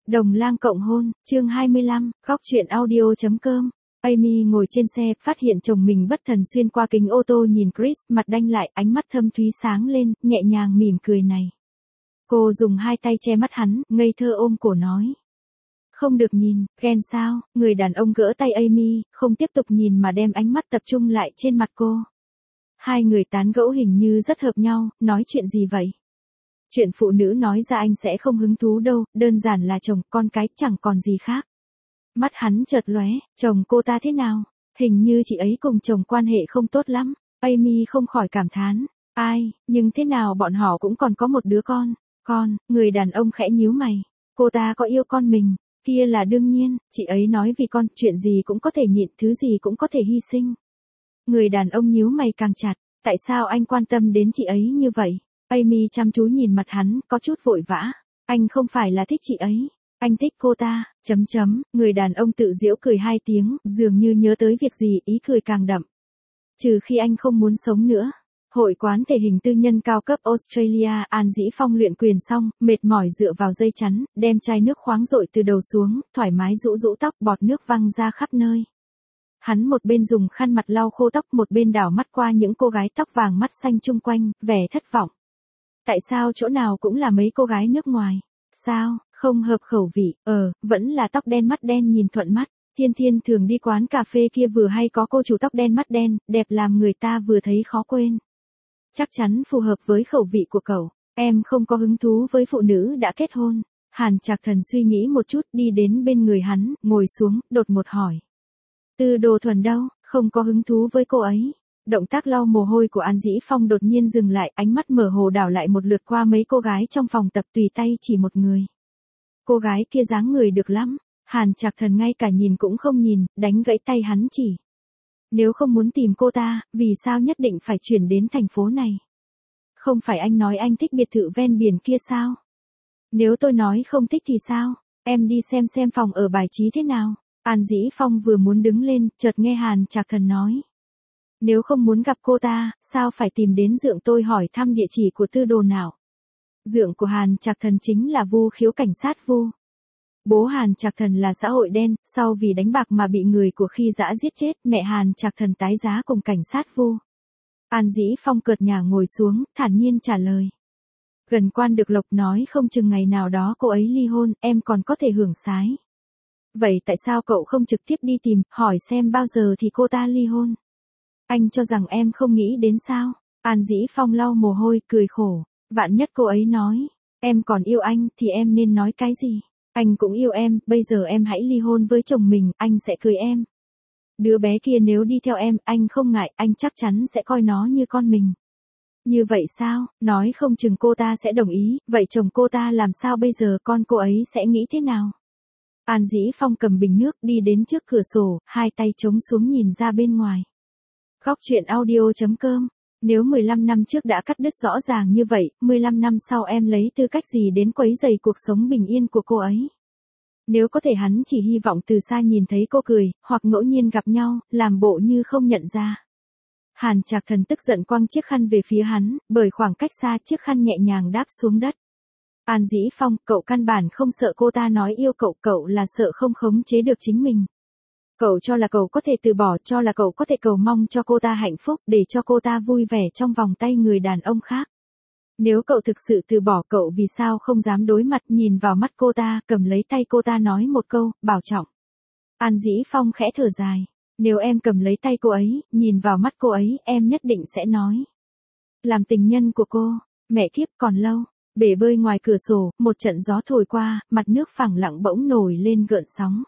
Đồng Lang cộng hôn, chương 25, góc truyện audio.com. Amy ngồi trên xe, phát hiện chồng mình bất thần xuyên qua kính ô tô nhìn Chris, mặt đanh lại, ánh mắt thâm thúy sáng lên, nhẹ nhàng mỉm cười này. Cô dùng hai tay che mắt hắn, ngây thơ ôm cổ nói. Không được nhìn, ghen sao? Người đàn ông gỡ tay Amy, không tiếp tục nhìn mà đem ánh mắt tập trung lại trên mặt cô. Hai người tán gẫu hình như rất hợp nhau, nói chuyện gì vậy? Chuyện phụ nữ nói ra anh sẽ không hứng thú đâu, đơn giản là chồng, con cái, chẳng còn gì khác. Mắt hắn chợt lóe, chồng cô ta thế nào? Hình như chị ấy cùng chồng quan hệ không tốt lắm. Amy không khỏi cảm thán. Ai, nhưng thế nào bọn họ cũng còn có một đứa con. Người đàn ông khẽ nhíu mày. Cô ta có yêu con mình, kia là đương nhiên, chị ấy nói vì con, chuyện gì cũng có thể nhịn, thứ gì cũng có thể hy sinh. Người đàn ông nhíu mày càng chặt, tại sao anh quan tâm đến chị ấy như vậy? Amy chăm chú nhìn mặt hắn, có chút vội vã. Anh không phải là thích chị ấy. Anh thích cô ta, Người đàn ông tự giễu cười hai tiếng, dường như nhớ tới việc gì, ý cười càng đậm. Trừ khi anh không muốn sống nữa. Hội quán thể hình tư nhân cao cấp Australia, An Dĩ Phong luyện quyền xong, mệt mỏi dựa vào dây chắn, đem chai nước khoáng dội từ đầu xuống, thoải mái rũ rũ tóc, bọt nước văng ra khắp nơi. Hắn một bên dùng khăn mặt lau khô tóc, một bên đảo mắt qua những cô gái tóc vàng mắt xanh chung quanh, vẻ thất vọng. Tại sao chỗ nào cũng là mấy cô gái nước ngoài? Sao, không hợp khẩu vị? Vẫn là tóc đen mắt đen nhìn thuận mắt. Thiên thường đi quán cà phê kia vừa hay có cô chủ tóc đen mắt đen, đẹp làm người ta vừa thấy khó quên. Chắc chắn phù hợp với khẩu vị của cậu. Em không có hứng thú với phụ nữ đã kết hôn. Hàn Trạc Thần suy nghĩ một chút, đi đến bên người hắn, ngồi xuống, đột ngột hỏi. Tư Đồ Thuần đâu? Không có hứng thú với cô ấy. Động tác lau mồ hôi của An Dĩ Phong đột nhiên dừng lại, ánh mắt mở hồ đảo lại một lượt qua mấy cô gái trong phòng tập, tùy tay chỉ một người. Cô gái kia dáng người được lắm. Hàn Trạc Thần ngay cả nhìn cũng không nhìn, đánh gãy tay hắn chỉ. Nếu không muốn tìm cô ta, vì sao nhất định phải chuyển đến thành phố này? Không phải anh nói anh thích biệt thự ven biển kia sao? Nếu tôi nói không thích thì sao? Em đi xem phòng ở bài trí thế nào? An Dĩ Phong vừa muốn đứng lên, chợt nghe Hàn Trạc Thần nói. Nếu không muốn gặp cô ta, sao phải tìm đến dượng tôi hỏi thăm địa chỉ của Tư Đồ nào? Dượng của Hàn Trạc Thần chính là Vu Khiếu cảnh sát Vu. Bố Hàn Trạc Thần là xã hội đen, sau vì đánh bạc mà bị người của Khi Dã giết chết, mẹ Hàn Trạc Thần tái giá cùng cảnh sát Vu. An Dĩ Phong cợt nhả ngồi xuống, thản nhiên trả lời. Gần quan được lộc nói không chừng ngày nào đó cô ấy ly hôn, em còn có thể hưởng sái. Vậy tại sao cậu không trực tiếp đi tìm, hỏi xem bao giờ thì cô ta ly hôn? Anh cho rằng em không nghĩ đến sao? An Dĩ Phong lau mồ hôi, cười khổ. Vạn nhất cô ấy nói, em còn yêu anh, thì em nên nói cái gì? Anh cũng yêu em, bây giờ em hãy ly hôn với chồng mình, anh sẽ cưới em. Đứa bé kia nếu đi theo em, anh không ngại, anh chắc chắn sẽ coi nó như con mình. Như vậy sao? Nói không chừng cô ta sẽ đồng ý, vậy chồng cô ta làm sao bây giờ, con cô ấy sẽ nghĩ thế nào? An Dĩ Phong cầm bình nước đi đến trước cửa sổ, hai tay chống xuống nhìn ra bên ngoài. Góc truyện audio.com. Nếu 15 năm trước đã cắt đứt rõ ràng như vậy, 15 năm sau em lấy tư cách gì đến quấy rầy cuộc sống bình yên của cô ấy? Nếu có thể hắn chỉ hy vọng từ xa nhìn thấy cô cười, hoặc ngẫu nhiên gặp nhau, làm bộ như không nhận ra. Hàn Trạc Thần tức giận quăng chiếc khăn về phía hắn, bởi khoảng cách xa chiếc khăn nhẹ nhàng đáp xuống đất. An Dĩ Phong, cậu căn bản không sợ cô ta nói yêu cậu, cậu là sợ không khống chế được chính mình. Cậu cho là cậu có thể từ bỏ, cho là cậu có thể cầu mong cho cô ta hạnh phúc, để cho cô ta vui vẻ trong vòng tay người đàn ông khác. Nếu cậu thực sự từ bỏ, cậu vì sao không dám đối mặt, nhìn vào mắt cô ta, cầm lấy tay cô ta nói một câu, bảo trọng. An Dĩ Phong khẽ thở dài. Nếu em cầm lấy tay cô ấy, nhìn vào mắt cô ấy, em nhất định sẽ nói. Làm tình nhân của cô, mẹ kiếp còn lâu. Bể bơi ngoài cửa sổ, một trận gió thổi qua, mặt nước phẳng lặng bỗng nổi lên gợn sóng.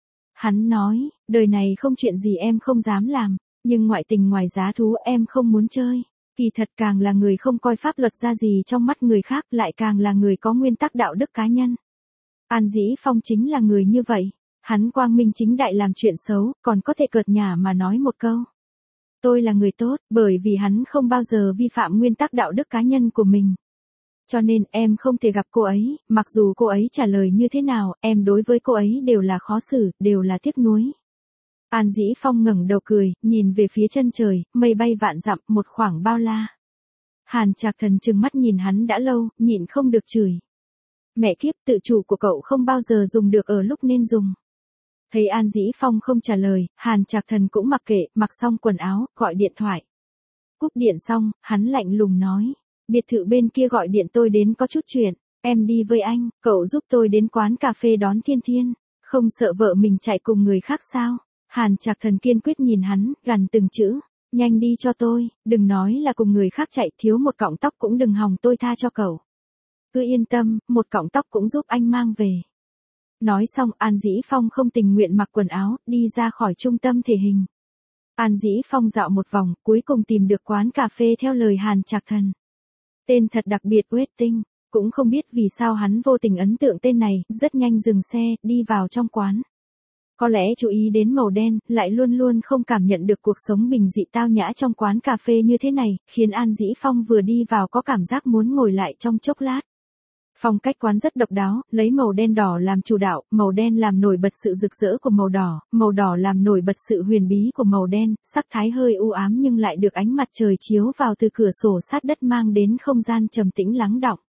Hắn nói, đời này không chuyện gì em không dám làm, nhưng ngoại tình ngoài giá thú em không muốn chơi. Kỳ thật càng là người không coi pháp luật ra gì trong mắt người khác, lại càng là người có nguyên tắc đạo đức cá nhân. An Dĩ Phong chính là người như vậy. Hắn quang minh chính đại làm chuyện xấu, còn có thể cợt nhả mà nói một câu. Tôi là người tốt, bởi vì hắn không bao giờ vi phạm nguyên tắc đạo đức cá nhân của mình. Cho nên em không thể gặp cô ấy, mặc dù cô ấy trả lời như thế nào, em đối với cô ấy đều là khó xử, đều là tiếc nuối. An Dĩ Phong ngẩng đầu cười, nhìn về phía chân trời, mây bay vạn dặm, một khoảng bao la. Hàn Trạc Thần trừng mắt nhìn hắn đã lâu, nhịn không được chửi. Mẹ kiếp, tự chủ của cậu không bao giờ dùng được ở lúc nên dùng. Thấy An Dĩ Phong không trả lời, Hàn Trạc Thần cũng mặc kệ, mặc xong quần áo, gọi điện thoại. Cúp điện xong, hắn lạnh lùng nói. Biệt thự bên kia gọi điện tôi đến có chút chuyện. Em đi với anh, cậu giúp tôi đến quán cà phê đón Thiên Thiên. Không sợ vợ mình chạy cùng người khác sao? Hàn Trạc Thần kiên quyết nhìn hắn, gằn từng chữ. Nhanh đi cho tôi, đừng nói là cùng người khác chạy, thiếu một cọng tóc cũng đừng hòng tôi tha cho cậu. Cứ yên tâm, một cọng tóc cũng giúp anh mang về. Nói xong, An Dĩ Phong không tình nguyện mặc quần áo, đi ra khỏi trung tâm thể hình. An Dĩ Phong dạo một vòng, cuối cùng tìm được quán cà phê theo lời Hàn Trạc Thần. Tên thật đặc biệt Waiting, cũng không biết vì sao hắn vô tình ấn tượng tên này, rất nhanh dừng xe, đi vào trong quán. Có lẽ chú ý đến màu đen, lại luôn luôn không cảm nhận được cuộc sống bình dị tao nhã trong quán cà phê như thế này, khiến An Dĩ Phong vừa đi vào có cảm giác muốn ngồi lại trong chốc lát. Phong cách quán rất độc đáo, lấy màu đen đỏ làm chủ đạo, màu đen làm nổi bật sự rực rỡ của màu đỏ làm nổi bật sự huyền bí của màu đen, sắc thái hơi u ám nhưng lại được ánh mặt trời chiếu vào từ cửa sổ sát đất mang đến không gian trầm tĩnh lắng đọng.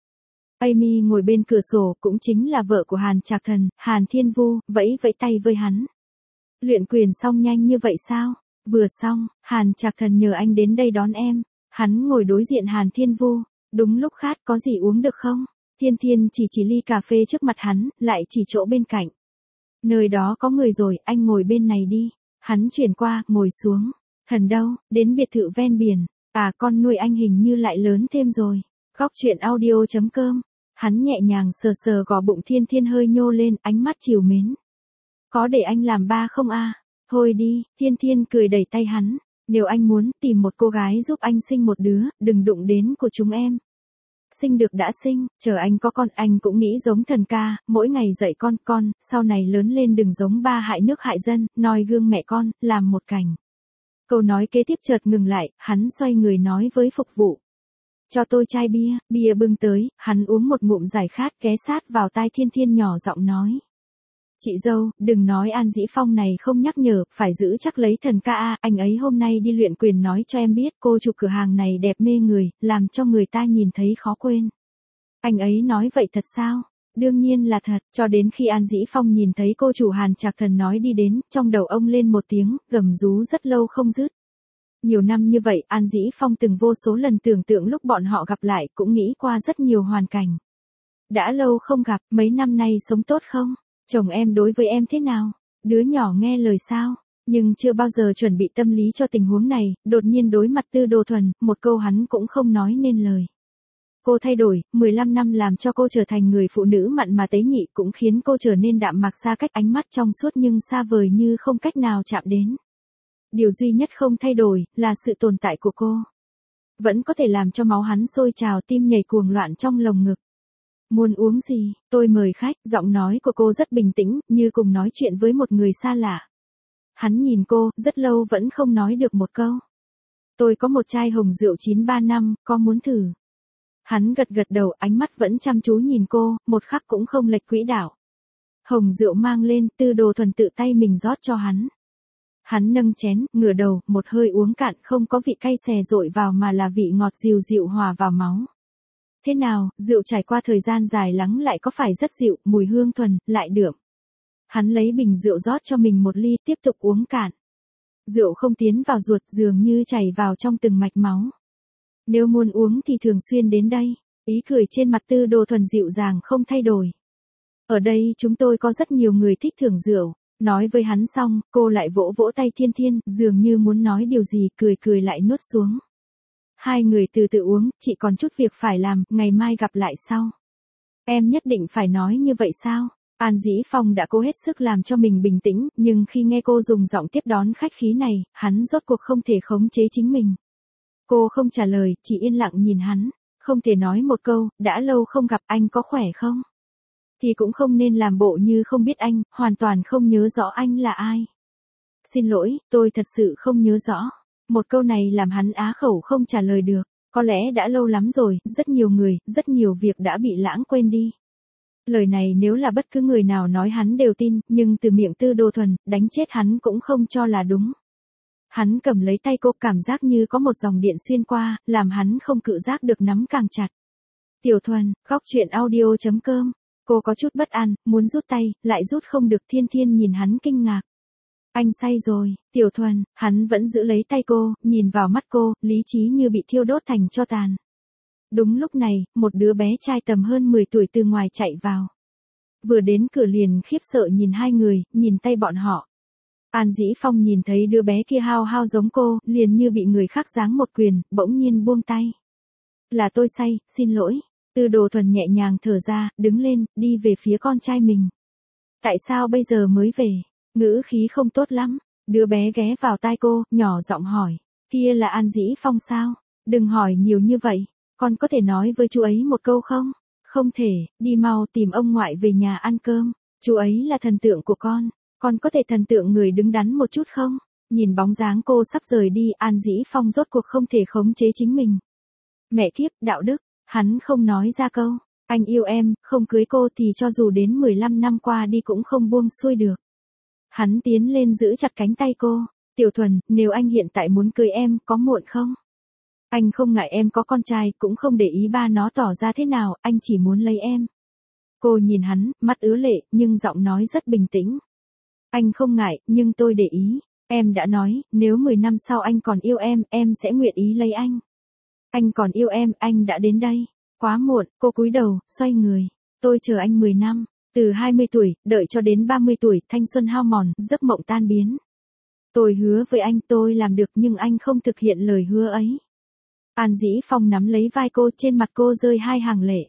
Amy ngồi bên cửa sổ, cũng chính là vợ của Hàn Trạc Thần, Hàn Thiên Vu, vẫy tay với hắn. Luyện quyền xong nhanh như vậy sao? Vừa xong, Hàn Trạc Thần nhờ anh đến đây đón em. Hắn ngồi đối diện Hàn Thiên Vu. Đúng lúc khát, có gì uống được không? Thiên Thiên chỉ ly cà phê trước mặt hắn, lại chỉ chỗ bên cạnh. Nơi đó có người rồi, anh ngồi bên này đi. Hắn chuyển qua, ngồi xuống. Thần đâu, đến biệt thự ven biển. À, con nuôi anh hình như lại lớn thêm rồi. Góc chuyện audio.com. Hắn nhẹ nhàng sờ gò bụng Thiên Thiên hơi nhô lên, ánh mắt trìu mến. Có để anh làm ba không a? Thôi đi, Thiên Thiên cười đẩy tay hắn. Nếu anh muốn, tìm một cô gái giúp anh sinh một đứa, đừng đụng đến của chúng em. Sinh được đã sinh, chờ anh có con, anh cũng nghĩ giống thần ca, mỗi ngày dạy con, sau này lớn lên đừng giống ba hại nước hại dân, noi gương mẹ con, làm một cảnh. Câu nói kế tiếp chợt ngừng lại, hắn xoay người nói với phục vụ. Cho tôi chai bia bưng tới, hắn uống một ngụm giải khát, ghé sát vào tai Thiên Thiên nhỏ giọng nói. Chị dâu, đừng nói An Dĩ Phong này không nhắc nhở, phải giữ chắc lấy thần ca a, anh ấy hôm nay đi luyện quyền nói cho em biết, cô chủ cửa hàng này đẹp mê người, làm cho người ta nhìn thấy khó quên. Anh ấy nói vậy thật sao? Đương nhiên là thật, cho đến khi An Dĩ Phong nhìn thấy cô chủ Hàn Trạc Thần nói đi đến, trong đầu ông lên một tiếng, gầm rú rất lâu không dứt. Nhiều năm như vậy, An Dĩ Phong từng vô số lần tưởng tượng lúc bọn họ gặp lại, cũng nghĩ qua rất nhiều hoàn cảnh. Đã lâu không gặp, mấy năm nay sống tốt không? Chồng em đối với em thế nào? Đứa nhỏ nghe lời sao? Nhưng chưa bao giờ chuẩn bị tâm lý cho tình huống này, đột nhiên đối mặt Tư Đồ Thuần, một câu hắn cũng không nói nên lời. Cô thay đổi, 15 năm làm cho cô trở thành người phụ nữ mặn mà tế nhị, cũng khiến cô trở nên đạm mạc xa cách, ánh mắt trong suốt nhưng xa vời như không cách nào chạm đến. Điều duy nhất không thay đổi, là sự tồn tại của cô. Vẫn có thể làm cho máu hắn sôi trào, tim nhảy cuồng loạn trong lồng ngực. Muốn uống gì, tôi mời khách, giọng nói của cô rất bình tĩnh, như cùng nói chuyện với một người xa lạ. Hắn nhìn cô, rất lâu vẫn không nói được một câu. Tôi có một chai hồng rượu 935, có muốn thử? Hắn gật đầu, ánh mắt vẫn chăm chú nhìn cô, một khắc cũng không lệch quỹ đạo. Hồng rượu mang lên, Tư Đồ Thuần tự tay mình rót cho hắn. Hắn nâng chén, ngửa đầu, một hơi uống cạn, không có vị cay xè dội vào mà là vị ngọt dịu dịu hòa vào máu. Thế nào, rượu trải qua thời gian dài lắng lại có phải rất dịu, mùi hương thuần, lại đượm. Hắn lấy bình rượu rót cho mình một ly, tiếp tục uống cạn. Rượu không tiến vào ruột, dường như chảy vào trong từng mạch máu. Nếu muốn uống thì thường xuyên đến đây. Ý cười trên mặt Tư Đồ Thuần dịu dàng không thay đổi. Ở đây chúng tôi có rất nhiều người thích thưởng rượu. Nói với hắn xong, cô lại vỗ tay Thiên Thiên, dường như muốn nói điều gì, cười lại nuốt xuống. Hai người từ từ uống, chị còn chút việc phải làm, ngày mai gặp lại sau. Em nhất định phải nói như vậy sao? An Dĩ Phong đã cố hết sức làm cho mình bình tĩnh, nhưng khi nghe cô dùng giọng tiếp đón khách khí này, hắn rốt cuộc không thể khống chế chính mình. Cô không trả lời, chỉ yên lặng nhìn hắn, không thể nói một câu, đã lâu không gặp, anh có khỏe không? Thì cũng không nên làm bộ như không biết anh, hoàn toàn không nhớ rõ anh là ai. Xin lỗi, tôi thật sự không nhớ rõ. Một câu này làm hắn á khẩu không trả lời được. Có lẽ đã lâu lắm rồi, rất nhiều người, rất nhiều việc đã bị lãng quên đi. Lời này nếu là bất cứ người nào nói hắn đều tin, nhưng từ miệng Tư Đồ Thuần, đánh chết hắn cũng không cho là đúng. Hắn cầm lấy tay cô, cảm giác như có một dòng điện xuyên qua, làm hắn không cự giác được nắm càng chặt. Tiểu Thuần, góc chuyện audio.com Cô có chút bất an, muốn rút tay, lại rút không được. Thiên Thiên nhìn hắn kinh ngạc. Anh say rồi, Tiểu Thuần, hắn vẫn giữ lấy tay cô, nhìn vào mắt cô, lý trí như bị thiêu đốt thành tro tàn. Đúng lúc này, một đứa bé trai tầm hơn 10 tuổi từ ngoài chạy vào. Vừa đến cửa liền khiếp sợ nhìn hai người, nhìn tay bọn họ. An Dĩ Phong nhìn thấy đứa bé kia hao hao giống cô, liền như bị người khác giáng một quyền, bỗng nhiên buông tay. Là tôi say, xin lỗi. Tư Đồ Thuần nhẹ nhàng thở ra, đứng lên, đi về phía con trai mình. Tại sao bây giờ mới về? Ngữ khí không tốt lắm. Đứa bé ghé vào tai cô, nhỏ giọng hỏi. Kia là An Dĩ Phong sao? Đừng hỏi nhiều như vậy. Con có thể nói với chú ấy một câu không? Không thể, đi mau tìm ông ngoại về nhà ăn cơm. Chú ấy là thần tượng của con có thể thần tượng người đứng đắn một chút không? Nhìn bóng dáng cô sắp rời đi, An Dĩ Phong rốt cuộc không thể khống chế chính mình. Mẹ kiếp, đạo đức, hắn không nói ra câu. Anh yêu em, không cưới cô thì cho dù đến 15 năm qua đi cũng không buông xuôi được. Hắn tiến lên giữ chặt cánh tay cô. Tiểu Thuần, nếu anh hiện tại muốn cưới em, có muộn không? Anh không ngại em có con trai, cũng không để ý ba nó tỏ ra thế nào, anh chỉ muốn lấy em. Cô nhìn hắn, mắt ứa lệ, nhưng giọng nói rất bình tĩnh. Anh không ngại, nhưng tôi để ý. Em đã nói, nếu 10 năm sau anh còn yêu em sẽ nguyện ý lấy anh. Anh còn yêu em, anh đã đến đây. Quá muộn, cô cúi đầu, xoay người. Tôi chờ anh 10 năm, từ 20 tuổi, đợi cho đến 30 tuổi, thanh xuân hao mòn, giấc mộng tan biến. Tôi hứa với anh tôi làm được nhưng anh không thực hiện lời hứa ấy. An Dĩ Phong nắm lấy vai cô, trên mặt cô rơi hai hàng lệ.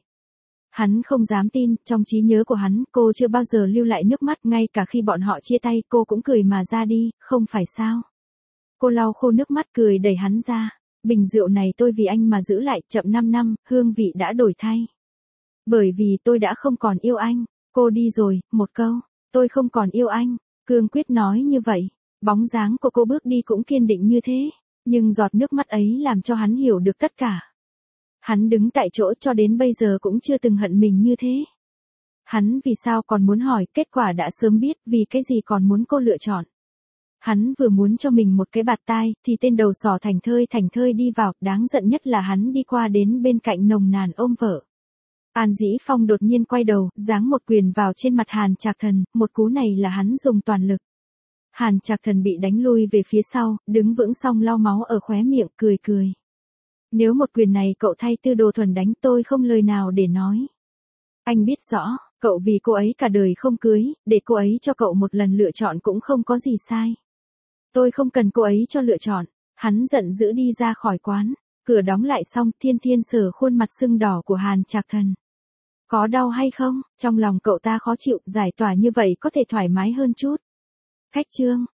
Hắn không dám tin, trong trí nhớ của hắn, cô chưa bao giờ lưu lại nước mắt, ngay cả khi bọn họ chia tay, cô cũng cười mà ra đi, không phải sao? Cô lau khô nước mắt cười đẩy hắn ra. Bình rượu này tôi vì anh mà giữ lại, chậm 5 năm, hương vị đã đổi thay. Bởi vì tôi đã không còn yêu anh. Cô đi rồi, một câu, tôi không còn yêu anh. Cương quyết nói như vậy. Bóng dáng của cô bước đi cũng kiên định như thế. Nhưng giọt nước mắt ấy làm cho hắn hiểu được tất cả. Hắn đứng tại chỗ cho đến bây giờ cũng chưa từng hận mình như thế. Hắn vì sao còn muốn hỏi, kết quả đã sớm biết, vì cái gì còn muốn cô lựa chọn. Hắn vừa muốn cho mình một cái bạt tai, thì tên đầu sỏ thảnh thơi đi vào, đáng giận nhất là hắn đi qua đến bên cạnh nồng nàn ôm vợ. An Dĩ Phong đột nhiên quay đầu, giáng một quyền vào trên mặt Hàn Trạc Thần, một cú này là hắn dùng toàn lực. Hàn Trạc Thần bị đánh lui về phía sau, đứng vững xong lau máu ở khóe miệng, cười. Nếu một quyền này cậu thay Tư Đồ Thuần đánh tôi không lời nào để nói. Anh biết rõ, cậu vì cô ấy cả đời không cưới, để cô ấy cho cậu một lần lựa chọn cũng không có gì sai. Tôi không cần cô ấy cho lựa chọn. Hắn giận dữ đi ra khỏi quán. Cửa đóng lại xong, Thiên Thiên sờ khuôn mặt sưng đỏ của Hàn Trạc Thần. Có đau hay không? Trong lòng cậu ta khó chịu, giải tỏa như vậy có thể thoải mái hơn chút. Khách trương.